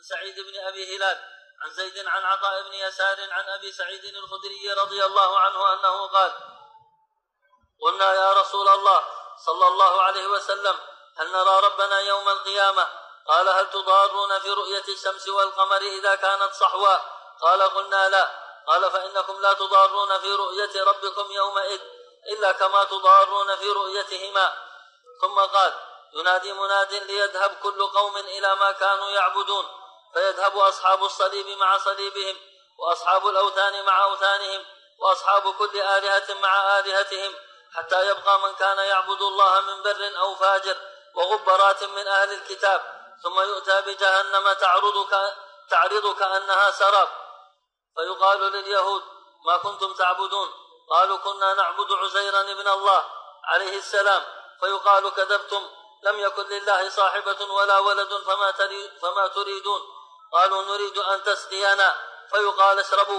سعيد بن أبي هلال عن زيد عن عطاء بن يسار عن أبي سعيد الخدري رضي الله عنه أنه قال: قلنا يا رسول الله صلى الله عليه وسلم هل نرى ربنا يوم القيامة؟ قال: هل تضارون في رؤية الشمس والقمر إذا كانت صحوا؟ قال: قلنا لا. قال: فإنكم لا تضارون في رؤية ربكم يومئذ إلا كما تضارون في رؤيتهما. ثم قال: ينادي مناد ليذهب كل قوم إلى ما كانوا يعبدون، فيذهب أصحاب الصليب مع صليبهم، وأصحاب الأوثان مع أوثانهم، وأصحاب كل آلهة مع آلهتهم، حتى يبقى من كان يعبد الله من بر أو فاجر وغبرات من أهل الكتاب، ثم يؤتى بجهنم تعرض كأنها سراب، فيقال لليهود: ما كنتم تعبدون؟ قالوا: كنا نعبد عزيرا ابن الله عليه السلام. فيقال: كذبتم، لم يكن لله صاحبة ولا ولد، فما تريدون؟ قالوا: نريد أن تسقينا. فيقال: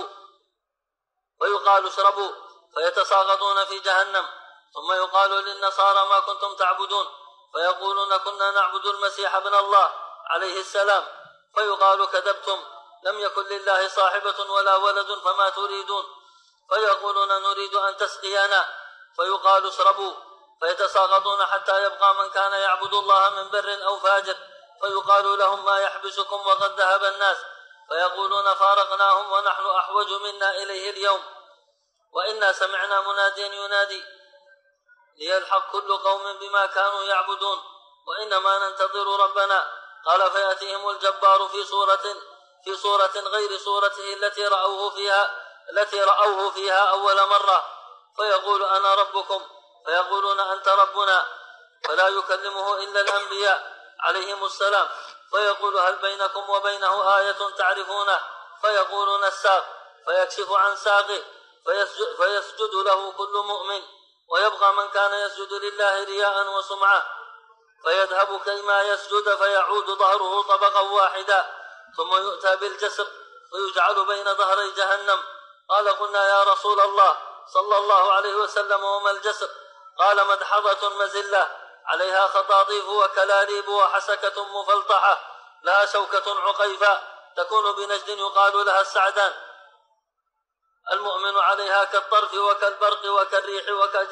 اشربوا، فيتساقطون في جهنم. ثم يقال للنصارى: ما كنتم تعبدون؟ فيقولون: كنا نعبد المسيح ابن الله عليه السلام. فيقال: كذبتم، لم يكن لله صاحبة ولا ولد، فما تريدون؟ فيقولون: نريد أن تسقينا. فيقال: اشربوا، فيتساقطون حتى يبقى من كان يعبد الله من بر أو فاجر، فيقال لهم: ما يحبسكم وقد ذهب الناس؟ فيقولون: فارقناهم ونحن أحوج منا إليه اليوم، وإنا سمعنا مناديا ينادي ليلحق كل قوم بما كانوا يعبدون، وإنما ننتظر ربنا. قال: فيأتيهم الجبار في صورة غير صورته التي رأوه فيها أول مرة، فيقول: أنا ربكم. فيقولون: أنت ربنا. فلا يكلمه إلا الأنبياء عليهم السلام. فيقول: هل بينكم وبينه آية تعرفونه؟ فيقولون: الساق. فيكشف عن ساقه فيسجد له كل مؤمن، ويبقى من كان يسجد لله رياء وسمعة، فيذهب كيما يسجد، فيعود ظهره طبقا واحدا، ثم يؤتى بالجسر فيجعل بين ظهري جهنم. قال: قلنا يا رسول الله صلى الله عليه وسلم وما الجسر؟ قال: مدحضة مزلة عليها خطاطيف وكلاليب وحسكة مفلطحة، لها شوكة عقيفة تكون بنجد يقال لها السعدان. المؤمن عليها كالطرف وكالبرق وكالريح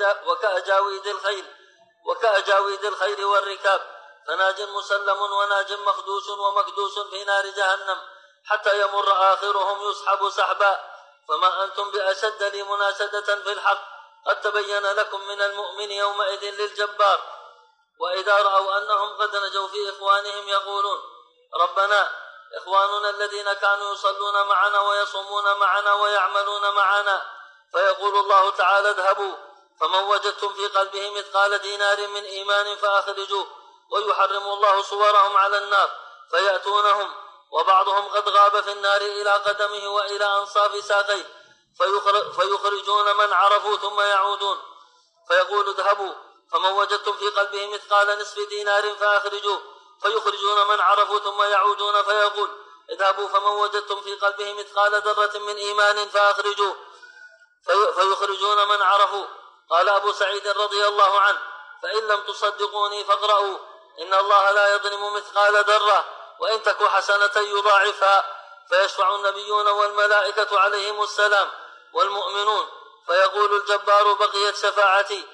وكأجاويد الخيل والركاب، فناج مسلم وناج مخدوش ومكدوس في نار جهنم، حتى يمر آخرهم يسحب سحبا. فما أنتم بأشد لي مناشدة في الحق، قد تبين لكم من المؤمن يومئذ للجبار. وإذا رأوا أنهم قد نجوا في إخوانهم يقولون: ربنا إخواننا الذين كانوا يصلون معنا ويصومون معنا ويعملون معنا. فيقول الله تعالى: اذهبوا، فمن وجدتم في قلبه مثقال دينار من إيمان فأخرجوه. ويحرم الله صورهم على النار، فيأتونهم وبعضهم قد غاب في النار إلى قدمه وإلى أنصاف ساقيه، فيخرجون من عرفوا ثم يعودون. فيقول: اذهبوا، فمن وجدتم في قلبه مثقال نصف دينار فأخرجوه. فيخرجون من عرفوا ثم يعودون. فيقول: اذهبوا، فمن وجدتم في قلبه مثقال ذرة من إيمان فأخرجوه. فيخرجون من عرفوا. قال أبو سعيد رضي الله عنه: فإن لم تصدقوني فاقرأوا: إن الله لا يظلم مثقال ذرة، وإن تك حسنة يضاعفها. فيشفع النبيون والملائكة عليهم السلام والمؤمنون، فيقول الجبار: بقيت شفاعتي،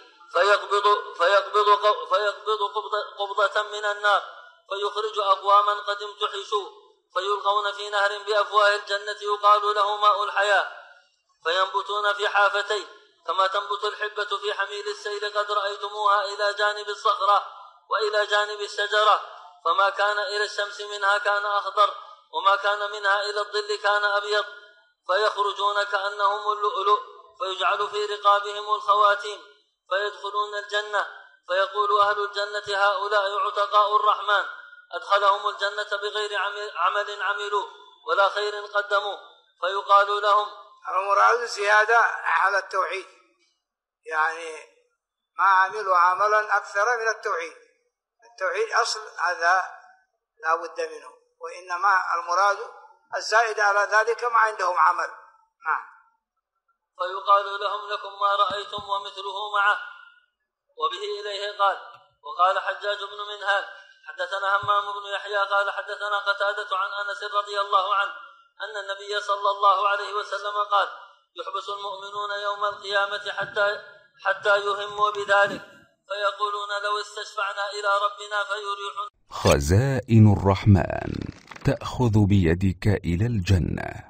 فيقبض قبضة من النار، فيخرج أقواما قد امتحشوا، فيلقون في نهر بأفواه الجنة يقال له ماء الحياة، فينبتون في حافتيه كما تنبت الحبة في حميل السيل، قد رأيتموها إلى جانب الصخرة وإلى جانب الشجرة، فما كان إلى الشمس منها كان أخضر، وما كان منها إلى الظل كان أبيض، فيخرجون كأنهم اللؤلؤ، فيجعل في رقابهم الخواتيم، فيدخلون الجنة، فيقول أهل الجنة: هؤلاء عتقاء الرحمن، أدخلهم الجنة بغير عمل عملوا ولا خير قدموا. فيقال لهم: المراد زيادة على التوحيد، يعني ما عملوا عملا أكثر من التوحيد. التوحيد أصل هذا لا بد منه، وإنما المراد الزائد على ذلك ما عندهم عمل. فيقال لهم: لكم ما رأيتم ومثله معه. وبه إليه قال. وقال حجاج بن منهال: حدثنا همام بن يحيى قال حدثنا قتادة عن أنس رضي الله عنه أن النبي صلى الله عليه وسلم قال يحبس المؤمنون يوم القيامة حتى يهموا بذلك فيقولون لو استشفعنا إلى ربنا فيريحنا. خزائن الرحمن تأخذ بيدك إلى الجنة.